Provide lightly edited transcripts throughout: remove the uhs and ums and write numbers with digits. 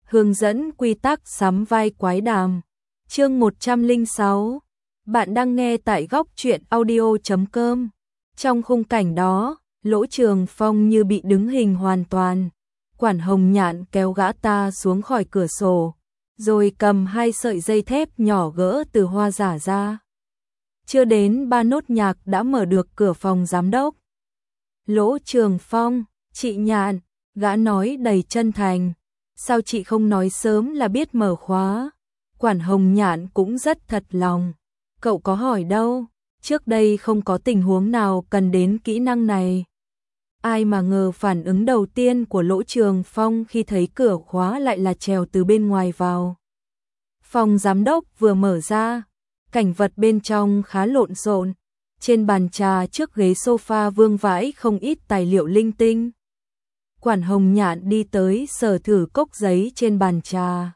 Hướng dẫn quy tắc sắm vai quái đàm. Chương 106. Bạn đang nghe tại góc truyện audio.com. Trong khung cảnh đó, Lỗ Trường Phong như bị đứng hình hoàn toàn. Quản Hồng Nhạn kéo gã ta xuống khỏi cửa sổ, rồi cầm 2 sợi dây thép nhỏ gỡ từ hoa giả ra. Chưa đến 3 nốt nhạc đã mở được cửa phòng giám đốc. Lỗ Trường Phong, chị Nhạn, gã nói đầy chân thành. Sao chị không nói sớm là biết mở khóa? Quản Hồng Nhạn cũng rất thật lòng. Cậu có hỏi đâu, trước đây không có tình huống nào cần đến kỹ năng này. Ai mà ngờ phản ứng đầu tiên của Lỗ Trường Phong khi thấy cửa khóa lại là trèo từ bên ngoài vào. Phòng giám đốc vừa mở ra, cảnh vật bên trong khá lộn xộn. Trên bàn trà trước ghế sofa vương vãi không ít tài liệu linh tinh. Quản Hồng Nhạn đi tới sờ thử cốc giấy trên bàn trà.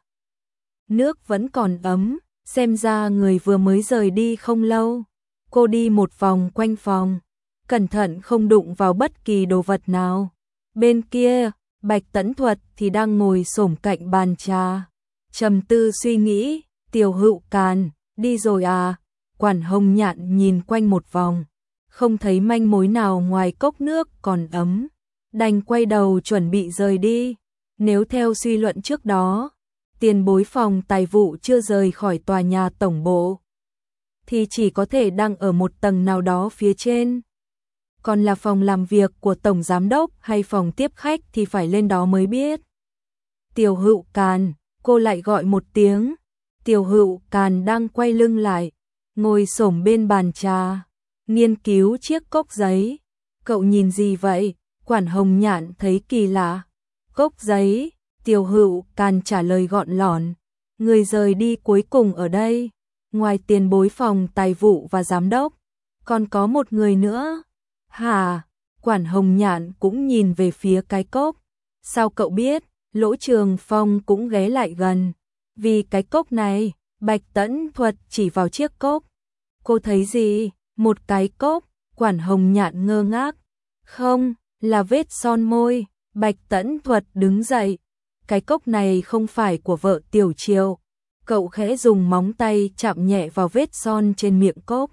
Nước vẫn còn ấm, xem ra người vừa mới rời đi không lâu. Cô đi một vòng quanh phòng, cẩn thận không đụng vào bất kỳ đồ vật nào. Bên kia, Bạch Tẫn Thuật thì đang ngồi xổm cạnh bàn trà, trầm tư suy nghĩ. Tiểu Hữu Càn, đi rồi à? Quản Hồng Nhạn nhìn quanh một vòng, không thấy manh mối nào ngoài cốc nước còn ấm, đành quay đầu chuẩn bị rời đi. Nếu theo suy luận trước đó, tiền bối phòng tài vụ chưa rời khỏi tòa nhà tổng bộ, thì chỉ có thể đang ở một tầng nào đó phía trên. Còn là phòng làm việc của tổng giám đốc hay phòng tiếp khách thì phải lên đó mới biết. Tiểu Hữu Càn, cô lại gọi một tiếng. Tiểu Hữu Càn đang quay lưng lại, ngồi xổm bên bàn trà, nghiên cứu chiếc cốc giấy. Cậu nhìn gì vậy? Quản Hồng Nhạn thấy kỳ lạ. Cốc giấy, Tiểu Hữu Càn trả lời gọn lỏn. Người rời đi cuối cùng ở đây, ngoài tiền bối phòng tài vụ và giám đốc, còn có một người nữa. Hả? Quản Hồng Nhạn cũng nhìn về phía cái cốc. Sao cậu biết? Lỗ Trường Phong cũng ghé lại gần. Vì cái cốc này, Bạch Tẫn Thuật chỉ vào chiếc cốc. Cô thấy gì? Một cái cốc. Quản Hồng Nhạn ngơ ngác. Không, là vết son môi. Bạch Tẫn Thuật đứng dậy. Cái cốc này không phải của vợ Tiểu Triều. Cậu khẽ dùng móng tay chạm nhẹ vào vết son trên miệng cốc,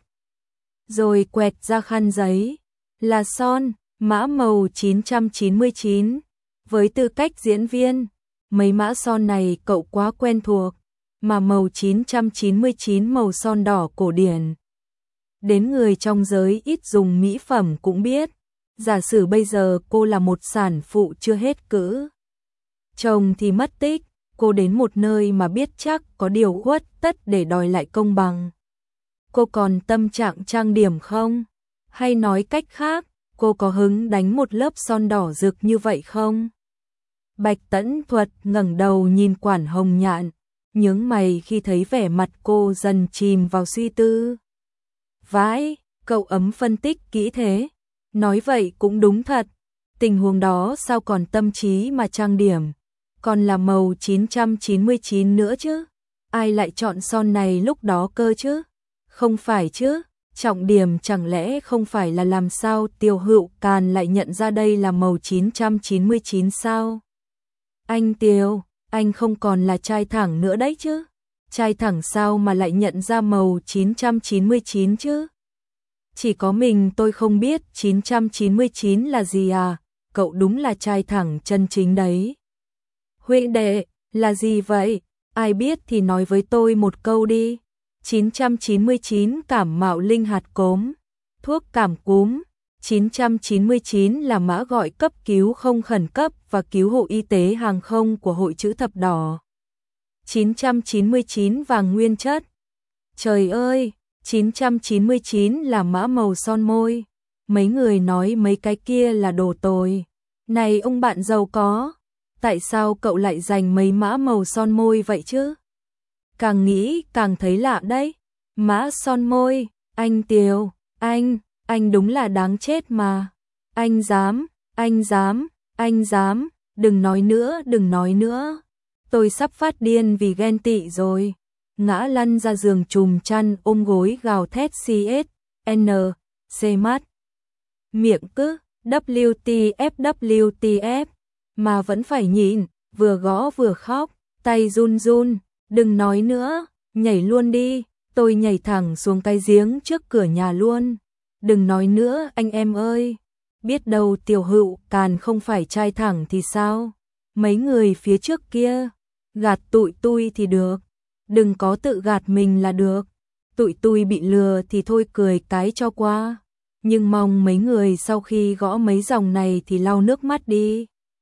rồi quẹt ra khăn giấy. Là son, mã màu 999. Với tư cách diễn viên, mấy mã son này cậu quá quen thuộc, mà màu 999 màu son đỏ cổ điển. Đến người trong giới ít dùng mỹ phẩm cũng biết. Giả sử bây giờ cô là một sản phụ chưa hết cữ, chồng thì mất tích, cô đến một nơi mà biết chắc có điều uất tất để đòi lại công bằng. Cô còn tâm trạng trang điểm không? Hay nói cách khác, cô có hứng đánh một lớp son đỏ rực như vậy không? Bạch Tẫn Thuật ngẩng đầu nhìn Quản Hồng Nhạn, nhướng mày khi thấy vẻ mặt cô dần chìm vào suy tư. Vãi, cậu ấm phân tích kỹ thế. Nói vậy cũng đúng thật. Tình huống đó sao còn tâm trí mà trang điểm. Còn là màu 999 nữa chứ. Ai lại chọn son này lúc đó cơ chứ? Không phải chứ. Trọng điểm chẳng lẽ không phải là làm sao Tiểu Hữu Càn lại nhận ra đây là màu 999 sao? Anh Tiểu, anh không còn là trai thẳng nữa đấy chứ. Trai thẳng sao mà lại nhận ra màu 999 chứ? Chỉ có mình tôi không biết 999 là gì à? Cậu đúng là trai thẳng chân chính đấy. Huynh đệ, là gì vậy? Ai biết thì nói với tôi một câu đi. 999 cảm mạo linh hạt cốm, thuốc cảm cúm. 999 là mã gọi cấp cứu không khẩn cấp và cứu hộ y tế hàng không của Hội Chữ Thập Đỏ. 999 vàng nguyên chất. Trời ơi, 999 là mã màu son môi. Mấy người nói mấy cái kia là đồ tồi. Này ông bạn giàu có, tại sao cậu lại dành mấy mã màu son môi vậy chứ? Càng nghĩ càng thấy lạ đấy. Mã son môi, anh Tiều, anh đúng là đáng chết mà. Anh dám, đừng nói nữa. Tôi sắp phát điên vì ghen tị rồi. Ngã lăn ra giường trùm chăn ôm gối gào thét CSN, C mắt. Miệng cứ WTF mà vẫn phải nhịn, vừa gõ vừa khóc. tay run run, đừng nói nữa, nhảy luôn đi, tôi nhảy thẳng xuống cái giếng trước cửa nhà luôn. Đừng nói nữa anh em ơi, biết đâu Tiểu Hữu Càn không phải trai thẳng thì sao? Mấy người phía trước kia, gạt tụi tôi thì được, đừng có tự gạt mình là được. Tụi tôi bị lừa thì thôi cười cái cho qua, nhưng mong mấy người sau khi gõ mấy dòng này thì lau nước mắt đi.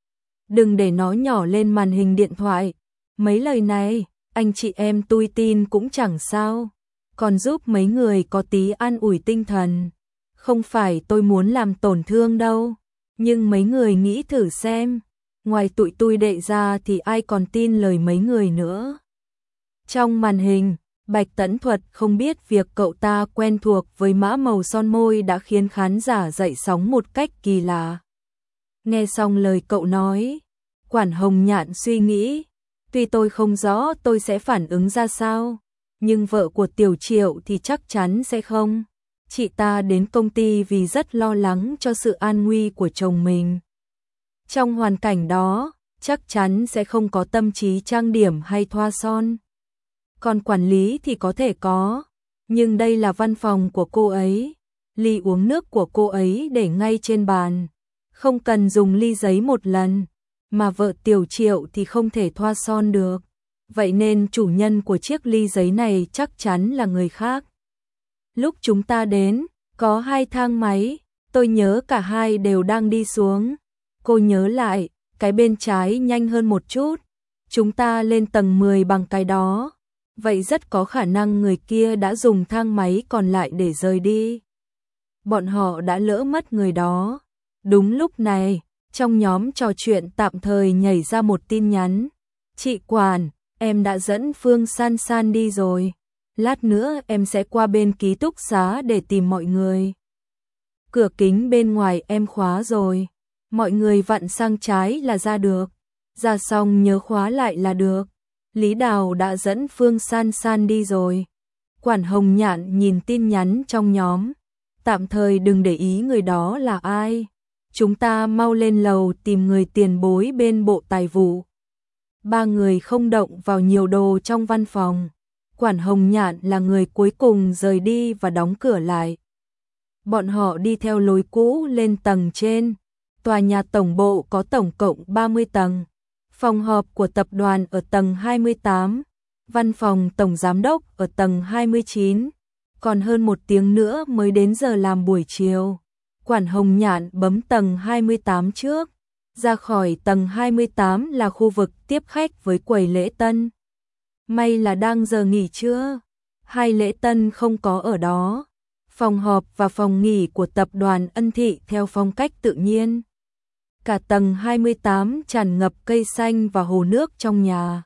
Đừng để nó nhỏ lên màn hình điện thoại. Mấy lời này, anh chị em tôi tin cũng chẳng sao, còn giúp mấy người có tí an ủi tinh thần. Không phải tôi muốn làm tổn thương đâu, nhưng mấy người nghĩ thử xem, ngoài tụi tôi đệ ra thì ai còn tin lời mấy người nữa. Trong màn hình, Bạch Tẫn Thuật không biết việc cậu ta quen thuộc với mã màu son môi đã khiến khán giả dậy sóng một cách kỳ lạ. Nghe xong lời cậu nói, Quản Hồng Nhạn suy nghĩ, tuy tôi không rõ tôi sẽ phản ứng ra sao, nhưng vợ của Tiểu Triệu thì chắc chắn sẽ không. Chị ta đến công ty vì rất lo lắng cho sự an nguy của chồng mình. Trong hoàn cảnh đó, chắc chắn sẽ không có tâm trí trang điểm hay thoa son. Còn quản lý thì có thể có, nhưng đây là văn phòng của cô ấy. Ly uống nước của cô ấy để ngay trên bàn, không cần dùng ly giấy một lần, mà vợ Tiểu Triệu thì không thể thoa son được. Vậy nên chủ nhân của chiếc ly giấy này chắc chắn là người khác. Lúc chúng ta đến, có 2 thang máy, tôi nhớ cả hai đều đang đi xuống. Cô nhớ lại, cái bên trái nhanh hơn một chút. Chúng ta lên tầng 10 bằng cái đó. Vậy rất có khả năng người kia đã dùng thang máy còn lại để rời đi. Bọn họ đã lỡ mất người đó. Đúng lúc này, trong nhóm trò chuyện tạm thời nhảy ra một tin nhắn. Chị Quản, em đã dẫn Phương San San đi rồi. Lát nữa em sẽ qua bên ký túc xá để tìm mọi người. Cửa kính bên ngoài em khóa rồi. Mọi người vặn sang trái là ra được. Ra xong nhớ khóa lại là được. Lý Đào đã dẫn Phương San San đi rồi. Quản Hồng Nhạn nhìn tin nhắn trong nhóm. Tạm thời đừng để ý người đó là ai. Chúng ta mau lên lầu tìm người tiền bối bên bộ tài vụ. 3 người không động vào nhiều đồ trong văn phòng. Quản Hồng Nhạn là người cuối cùng rời đi và đóng cửa lại. Bọn họ đi theo lối cũ lên tầng trên. Tòa nhà tổng bộ có tổng cộng 30 tầng. Phòng họp của tập đoàn ở tầng 28. Văn phòng tổng giám đốc ở tầng 29. Còn hơn 1 tiếng nữa mới đến giờ làm buổi chiều. Quản Hồng Nhạn bấm tầng 28 trước. Ra khỏi tầng 28 là khu vực tiếp khách với quầy lễ tân. May là đang giờ nghỉ trưa, hai lễ tân không có ở đó. Phòng họp và phòng nghỉ của tập đoàn Ân Thị theo phong cách tự nhiên. Cả tầng 28 tràn ngập cây xanh và hồ nước trong nhà.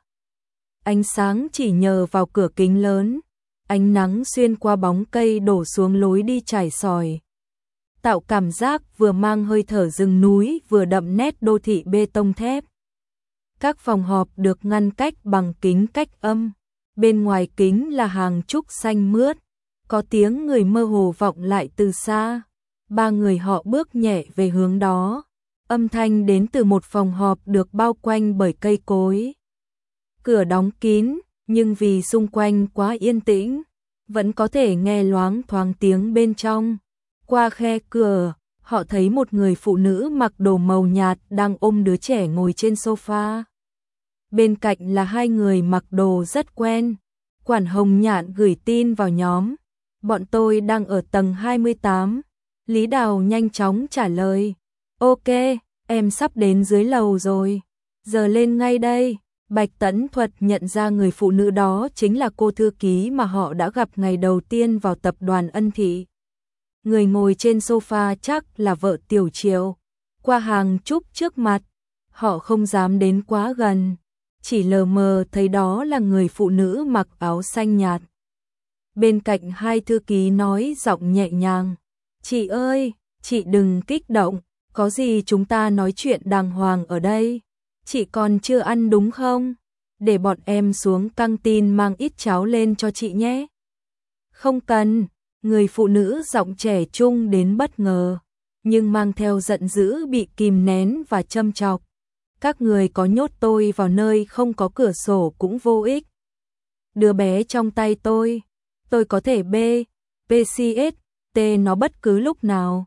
Ánh sáng chỉ nhờ vào cửa kính lớn, ánh nắng xuyên qua bóng cây đổ xuống lối đi trải sỏi, tạo cảm giác vừa mang hơi thở rừng núi vừa đậm nét đô thị bê tông thép. Các phòng họp được ngăn cách bằng kính cách âm, bên ngoài kính là hàng trúc xanh mướt, có tiếng người mơ hồ vọng lại từ xa. 3 người họ bước nhẹ về hướng đó, âm thanh đến từ một phòng họp được bao quanh bởi cây cối. Cửa đóng kín, nhưng vì xung quanh quá yên tĩnh, vẫn có thể nghe loáng thoáng tiếng bên trong. Qua khe cửa, họ thấy một người phụ nữ mặc đồ màu nhạt đang ôm đứa trẻ ngồi trên sofa. Bên cạnh là 2 người mặc đồ rất quen. Quản Hồng Nhạn gửi tin vào nhóm. Bọn tôi đang ở tầng 28. Lý Đào nhanh chóng trả lời. Ok, em sắp đến dưới lầu rồi. Giờ lên ngay đây. Bạch Tẫn Thuật nhận ra người phụ nữ đó chính là cô thư ký mà họ đã gặp ngày đầu tiên vào tập đoàn Ân Thị. Người ngồi trên sofa chắc là vợ Tiểu Triệu. Qua hàng trúc trước mặt, họ không dám đến quá gần, chỉ lờ mờ thấy đó là người phụ nữ mặc áo xanh nhạt. Bên cạnh 2 thư ký nói giọng nhẹ nhàng. Chị ơi, chị đừng kích động, có gì chúng ta nói chuyện đàng hoàng ở đây. Chị còn chưa ăn đúng không? Để bọn em xuống căng tin mang ít cháo lên cho chị nhé. Không cần, người phụ nữ giọng trẻ trung đến bất ngờ, nhưng mang theo giận dữ bị kìm nén và châm chọc. Các người có nhốt tôi vào nơi không có cửa sổ cũng vô ích. Đứa bé trong tay tôi có thể PCS nó bất cứ lúc nào.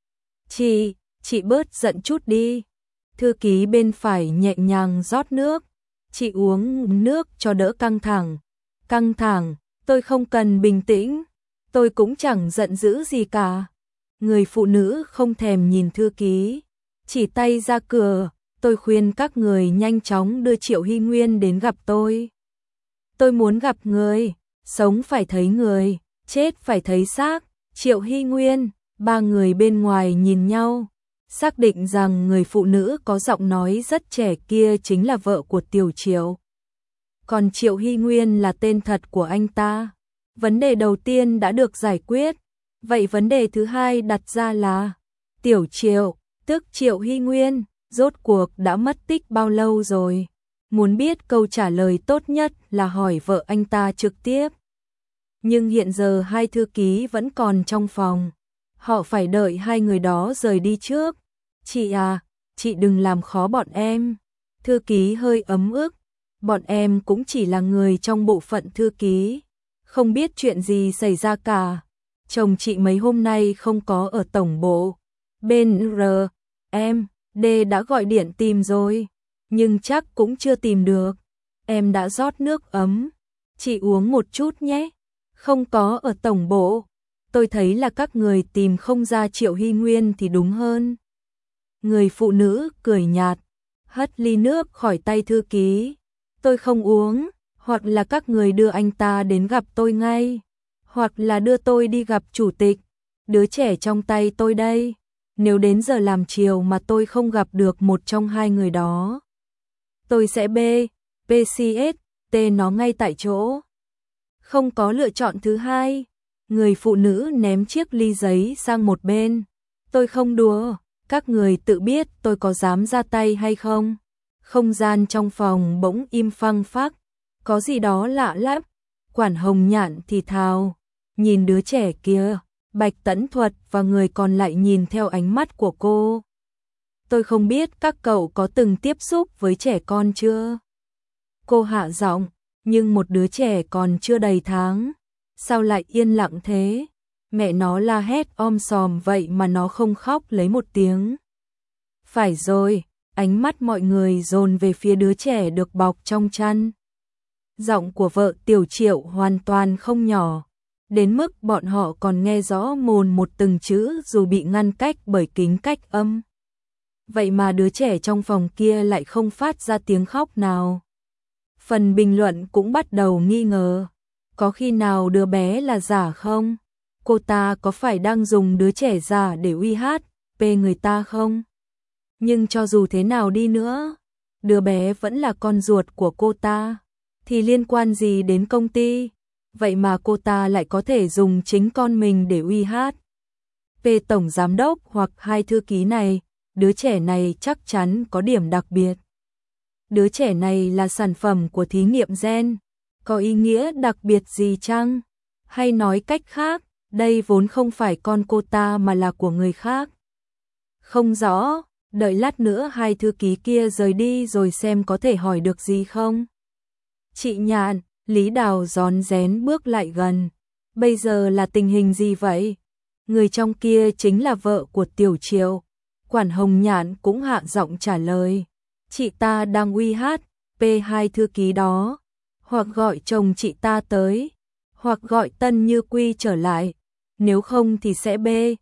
Chị bớt giận chút đi. Thư ký bên phải nhẹ nhàng rót nước. Chị uống nước cho đỡ căng thẳng. Căng thẳng, tôi không cần bình tĩnh. Tôi cũng chẳng giận dữ gì cả. Người phụ nữ không thèm nhìn thư ký, chỉ tay ra cửa. Tôi khuyên các người nhanh chóng đưa Triệu Hy Nguyên đến gặp tôi. Tôi muốn gặp người, sống phải thấy người, chết phải thấy xác. Triệu Hy Nguyên, ba người bên ngoài nhìn nhau, xác định rằng người phụ nữ có giọng nói rất trẻ kia chính là vợ của Tiểu Triệu. Còn Triệu Hy Nguyên là tên thật của anh ta. Vấn đề đầu tiên đã được giải quyết. Vậy vấn đề thứ hai đặt ra là Tiểu Triệu, tức Triệu Hy Nguyên, rốt cuộc đã mất tích bao lâu rồi? Muốn biết câu trả lời tốt nhất là hỏi vợ anh ta trực tiếp. Nhưng hiện giờ hai thư ký vẫn còn trong phòng. Họ phải đợi hai người đó rời đi trước. Chị à, chị đừng làm khó bọn em. Thư ký hơi ấm ức. Bọn em cũng chỉ là người trong bộ phận thư ký. Không biết chuyện gì xảy ra cả. Chồng chị mấy hôm nay không có ở tổng bộ. Bên R.M.D đã gọi điện tìm rồi. Nhưng chắc cũng chưa tìm được. Em đã rót nước ấm. Chị uống một chút nhé. Không có ở tổng bộ. Tôi thấy là các người tìm không ra Triệu Hy Nguyên thì đúng hơn. Người phụ nữ cười nhạt, hất ly nước khỏi tay thư ký. Tôi không uống, hoặc là các người đưa anh ta đến gặp tôi ngay, hoặc là đưa tôi đi gặp chủ tịch. Đứa trẻ trong tay tôi đây. Nếu đến giờ làm chiều mà tôi không gặp được một trong hai người đó, tôi sẽ PCS nó ngay tại chỗ. Không có lựa chọn thứ hai. Người phụ nữ ném chiếc ly giấy sang một bên. Tôi không đùa, các người tự biết tôi có dám ra tay hay không. Không gian trong phòng bỗng im phăng phắc. Có gì đó lạ lắm. Quản Hồng Nhạn thì thào. Nhìn đứa trẻ kia. Bạch Tẫn Thuật và người còn lại nhìn theo ánh mắt của cô. Tôi không biết các cậu có từng tiếp xúc với trẻ con chưa? Cô hạ giọng, nhưng một đứa trẻ còn chưa đầy tháng. Sao lại yên lặng thế? Mẹ nó la hét om sòm vậy mà nó không khóc lấy một tiếng. Phải rồi, ánh mắt mọi người dồn về phía đứa trẻ được bọc trong chăn. Giọng của vợ Tiểu Triệu hoàn toàn không nhỏ, đến mức bọn họ còn nghe rõ mồn một từng chữ dù bị ngăn cách bởi kính cách âm. Vậy mà đứa trẻ trong phòng kia lại không phát ra tiếng khóc nào. Phần bình luận cũng bắt đầu nghi ngờ. Có khi nào đứa bé là giả không? Cô ta có phải đang dùng đứa trẻ giả để uy hiếp người ta không? Nhưng cho dù thế nào đi nữa, đứa bé vẫn là con ruột của cô ta. Thì liên quan gì đến công ty? Vậy mà cô ta lại có thể dùng chính con mình để uy hiếp tổng giám đốc hoặc hai thư ký này. Đứa trẻ này chắc chắn có điểm đặc biệt. Đứa trẻ này là sản phẩm của thí nghiệm gen. Có ý nghĩa đặc biệt gì chăng? Hay nói cách khác, đây vốn không phải con cô ta mà là của người khác? Không rõ, đợi lát nữa hai thư ký kia rời đi rồi xem có thể hỏi được gì không. Chị Nhạn, Lý Đào rón rén bước lại gần. Bây giờ là tình hình gì vậy? Người trong kia chính là vợ của Tiểu Triệu. Quản Hồng Nhạn cũng hạ giọng trả lời. Chị ta đang uy hiếp hai thư ký đó. Hoặc gọi chồng chị ta tới, hoặc gọi Tân Như Quy trở lại. Nếu không thì sẽ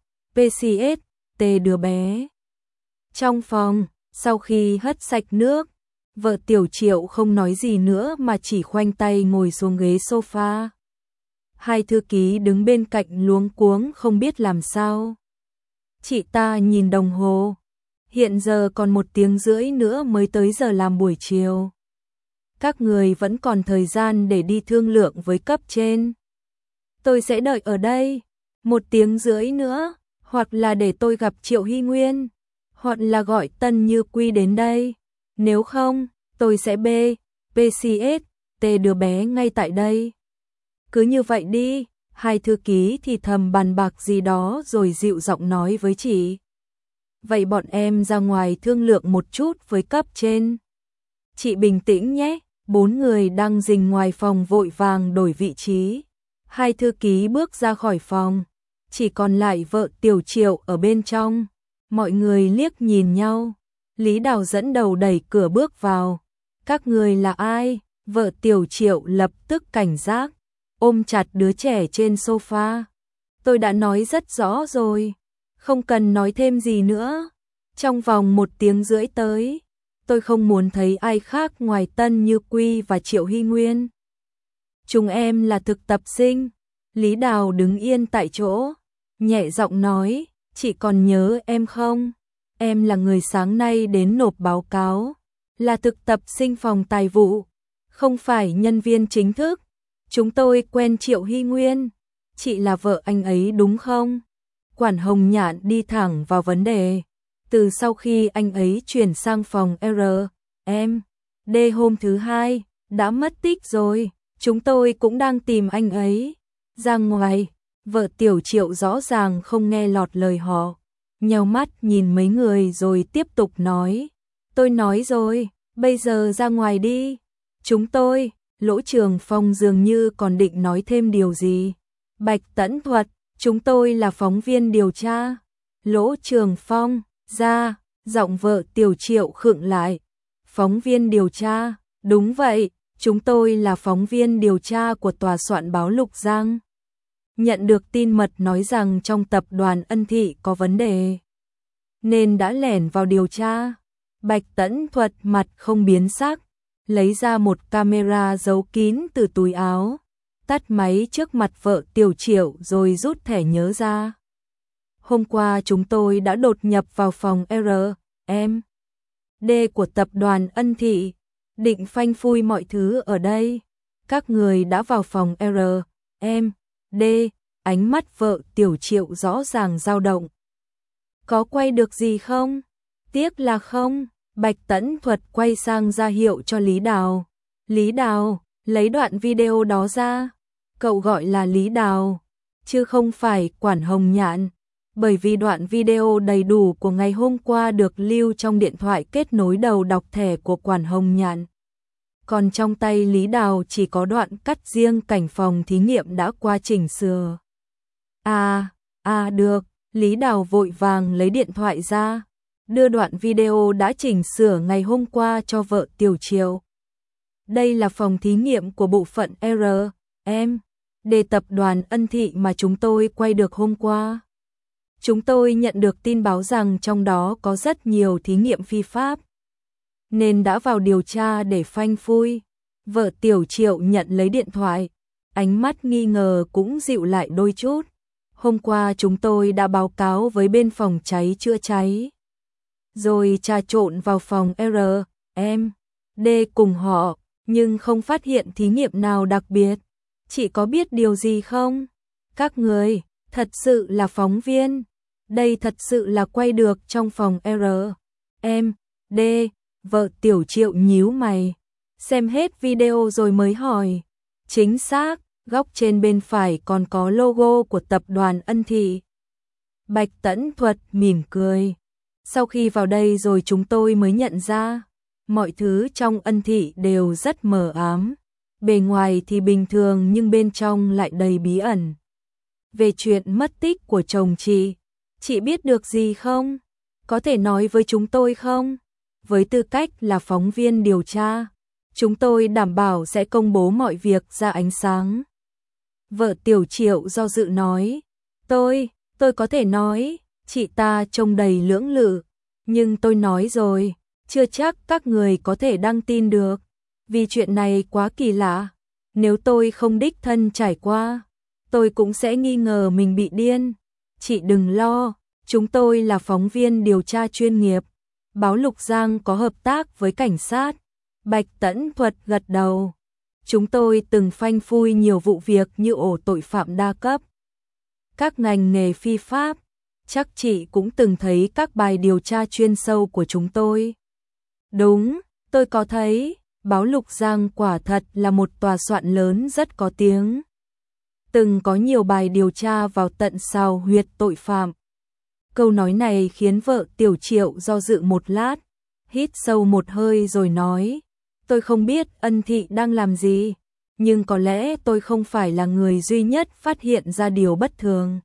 PCS đứa bé. Trong phòng, sau khi hất sạch nước, vợ Tiểu Triệu không nói gì nữa mà chỉ khoanh tay ngồi xuống ghế sofa. Hai thư ký đứng bên cạnh luống cuống không biết làm sao. Chị ta nhìn đồng hồ. Hiện giờ còn 1 tiếng rưỡi nữa mới tới giờ làm buổi chiều. Các người vẫn còn thời gian để đi thương lượng với cấp trên. Tôi sẽ đợi ở đây 1 tiếng rưỡi nữa, hoặc là để tôi gặp Triệu Hy Nguyên, hoặc là gọi Tân Như Quy đến đây. Nếu không, tôi sẽ PCS đứa bé ngay tại đây. Cứ như vậy đi. Hai thư ký thì thầm bàn bạc gì đó rồi dịu giọng nói với chị vậy bọn em ra ngoài thương lượng một chút với cấp trên. Chị bình tĩnh nhé. 4 người đang rình ngoài phòng vội vàng đổi vị trí. 2 thư ký bước ra khỏi phòng, chỉ còn lại vợ Tiểu Triệu ở bên trong. Mọi người liếc nhìn nhau. Lý Đào dẫn đầu đẩy cửa bước vào. Các người là ai? Vợ Tiểu Triệu lập tức cảnh giác, ôm chặt đứa trẻ trên sofa. Tôi đã nói rất rõ rồi, không cần nói thêm gì nữa. Trong vòng 1 tiếng rưỡi tới, tôi không muốn thấy ai khác ngoài Tân Như Quy và Triệu Hy Nguyên. Chúng em là thực tập sinh. Lý Đào đứng yên tại chỗ, nhẹ giọng nói, chị còn nhớ em không? Em là người sáng nay đến nộp báo cáo, là thực tập sinh phòng tài vụ, không phải nhân viên chính thức. Chúng tôi quen Triệu Hy Nguyên, chị là vợ anh ấy đúng không? Quản Hồng Nhạn đi thẳng vào vấn đề. Từ sau khi anh ấy chuyển sang phòng R.M.D hôm thứ 2, đã mất tích rồi, chúng tôi cũng đang tìm anh ấy. Ra ngoài, vợ Tiểu Triệu rõ ràng không nghe lọt lời họ, nheo mắt nhìn mấy người rồi tiếp tục nói. Tôi nói rồi, bây giờ ra ngoài đi. Chúng tôi, Lỗ Trường Phong dường như còn định nói thêm điều gì. Bạch Tẫn Thuật, chúng tôi là phóng viên điều tra. Lỗ Trường Phong, ra, giọng vợ Tiểu Triệu khựng lại. Phóng viên điều tra, đúng vậy, chúng tôi là phóng viên điều tra của tòa soạn báo Lục Giang. Nhận được tin mật nói rằng trong tập đoàn Ân Thị có vấn đề, nên đã lẻn vào điều tra. Bạch Tẫn Thuật mặt không biến sắc, lấy ra một camera giấu kín từ túi áo, tắt máy trước mặt vợ Tiểu Triệu rồi rút thẻ nhớ ra. Hôm qua chúng tôi đã đột nhập vào phòng R.M.D của tập đoàn Ân Thị, định phanh phui mọi thứ ở đây. Các người đã vào phòng R.M.D, ánh mắt vợ Tiểu Triệu rõ ràng dao động. Có quay được gì không? Tiếc là không. Bạch Tẫn Thuật quay sang ra hiệu cho Lý Đào. Lý Đào, lấy đoạn video đó ra. Cậu gọi là Lý Đào, chứ không phải Quản Hồng Nhạn, bởi vì đoạn video đầy đủ của ngày hôm qua được lưu trong điện thoại kết nối đầu đọc thẻ của Quản Hồng Nhạn. Còn trong tay Lý Đào chỉ có đoạn cắt riêng cảnh phòng thí nghiệm đã qua chỉnh sửa. Được, Lý Đào vội vàng lấy điện thoại ra, đưa đoạn video đã chỉnh sửa ngày hôm qua cho vợ Tiểu Triệu. Đây là phòng thí nghiệm của bộ phận R.M.D tập đoàn Ân Thị mà chúng tôi quay được hôm qua. Chúng tôi nhận được tin báo rằng trong đó có rất nhiều thí nghiệm phi pháp, nên đã vào điều tra để phanh phui. Vợ Tiểu Triệu nhận lấy điện thoại, ánh mắt nghi ngờ cũng dịu lại đôi chút. Hôm qua chúng tôi đã báo cáo với bên phòng cháy chữa cháy, rồi trà trộn vào phòng R.M.D cùng họ, nhưng không phát hiện thí nghiệm nào đặc biệt. Chị có biết điều gì không? Các người, thật sự là phóng viên. Đây thật sự là quay được trong phòng R.M.D. Vợ Tiểu Triệu nhíu mày, xem hết video rồi mới hỏi. Chính xác, góc trên bên phải còn có logo của tập đoàn Ân Thị. Bạch Tẫn Thuật mỉm cười. Sau khi vào đây rồi chúng tôi mới nhận ra, mọi thứ trong Ân Thị đều rất mờ ám. Bề ngoài thì bình thường nhưng bên trong lại đầy bí ẩn. Về chuyện mất tích của chồng chị biết được gì không? Có thể nói với chúng tôi không? Với tư cách là phóng viên điều tra, chúng tôi đảm bảo sẽ công bố mọi việc ra ánh sáng. Vợ Tiểu Triệu do dự nói, tôi có thể nói, chị ta trông đầy lưỡng lự, nhưng tôi nói rồi, chưa chắc các người có thể đăng tin được, vì chuyện này quá kỳ lạ. Nếu tôi không đích thân trải qua, tôi cũng sẽ nghi ngờ mình bị điên. Chị đừng lo, chúng tôi là phóng viên điều tra chuyên nghiệp. Báo Lục Giang có hợp tác với cảnh sát. Bạch Tẫn Thuật gật đầu. Chúng tôi từng phanh phui nhiều vụ việc như ổ tội phạm đa cấp, các ngành nghề phi pháp. Chắc chị cũng từng thấy các bài điều tra chuyên sâu của chúng tôi. Đúng, tôi có thấy. Báo Lục Giang quả thật là một tòa soạn lớn rất có tiếng, từng có nhiều bài điều tra vào tận sào huyệt tội phạm. Câu nói này khiến vợ Tiểu Triệu do dự một lát, hít sâu một hơi rồi nói, tôi không biết Ân Thị đang làm gì, nhưng có lẽ tôi không phải là người duy nhất phát hiện ra điều bất thường.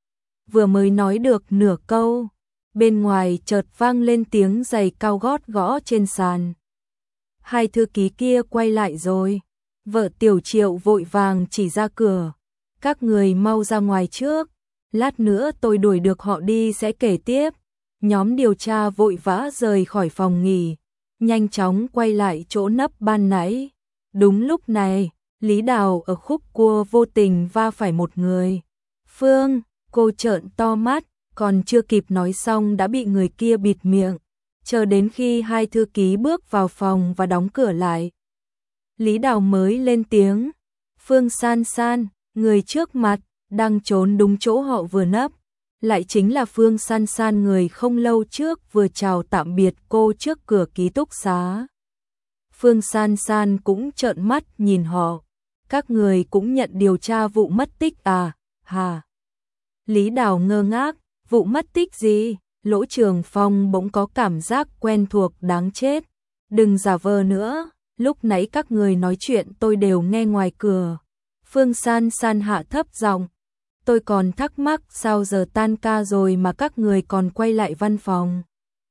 Vừa mới nói được nửa câu, bên ngoài chợt vang lên tiếng giày cao gót gõ trên sàn. Hai thư ký kia quay lại rồi. Vợ Tiểu Triệu vội vàng chỉ ra cửa. Các người mau ra ngoài trước, lát nữa tôi đuổi được họ đi sẽ kể tiếp. Nhóm điều tra vội vã rời khỏi phòng nghỉ, nhanh chóng quay lại chỗ nấp ban nãy. Đúng lúc này, Lý Đào ở khúc cua vô tình va phải một người. Phương, cô trợn to mắt, còn chưa kịp nói xong đã bị người kia bịt miệng. Chờ đến khi hai thư ký bước vào phòng và đóng cửa lại, Lý Đào mới lên tiếng. Phương San San, người trước mặt, đang trốn đúng chỗ họ vừa nấp. Lại chính là Phương San San, người không lâu trước vừa chào tạm biệt cô trước cửa ký túc xá. Phương San San cũng trợn mắt nhìn họ. Các người cũng nhận điều tra vụ mất tích à, hả? Lý Đào ngơ ngác, vụ mất tích gì? Lỗ Trường Phong bỗng có cảm giác quen thuộc đáng chết. Đừng giả vờ nữa, lúc nãy các người nói chuyện tôi đều nghe ngoài cửa. Phương San San hạ thấp giọng. Tôi còn thắc mắc sao giờ tan ca rồi mà các người còn quay lại văn phòng.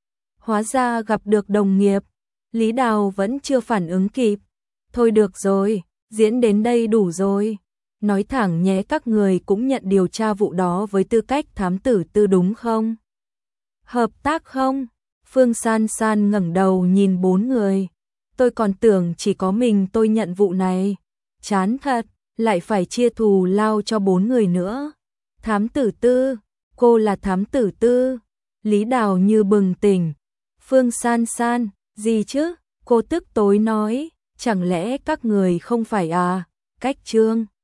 Hóa ra gặp được đồng nghiệp. Lý Đào vẫn chưa phản ứng kịp. Thôi được rồi, diễn đến đây đủ rồi. Nói thẳng nhé, các người cũng nhận điều tra vụ đó với tư cách thám tử tư đúng không? Hợp tác không? Phương San San ngẩng đầu nhìn bốn người. Tôi còn tưởng chỉ có mình tôi nhận vụ này. Chán thật, lại phải chia thù lao cho bốn người nữa. Thám tử tư, cô là thám tử tư. Lý Đào như bừng tỉnh. Phương San San, gì chứ? Cô tức tối nói, chẳng lẽ các người không phải à? Cách Trương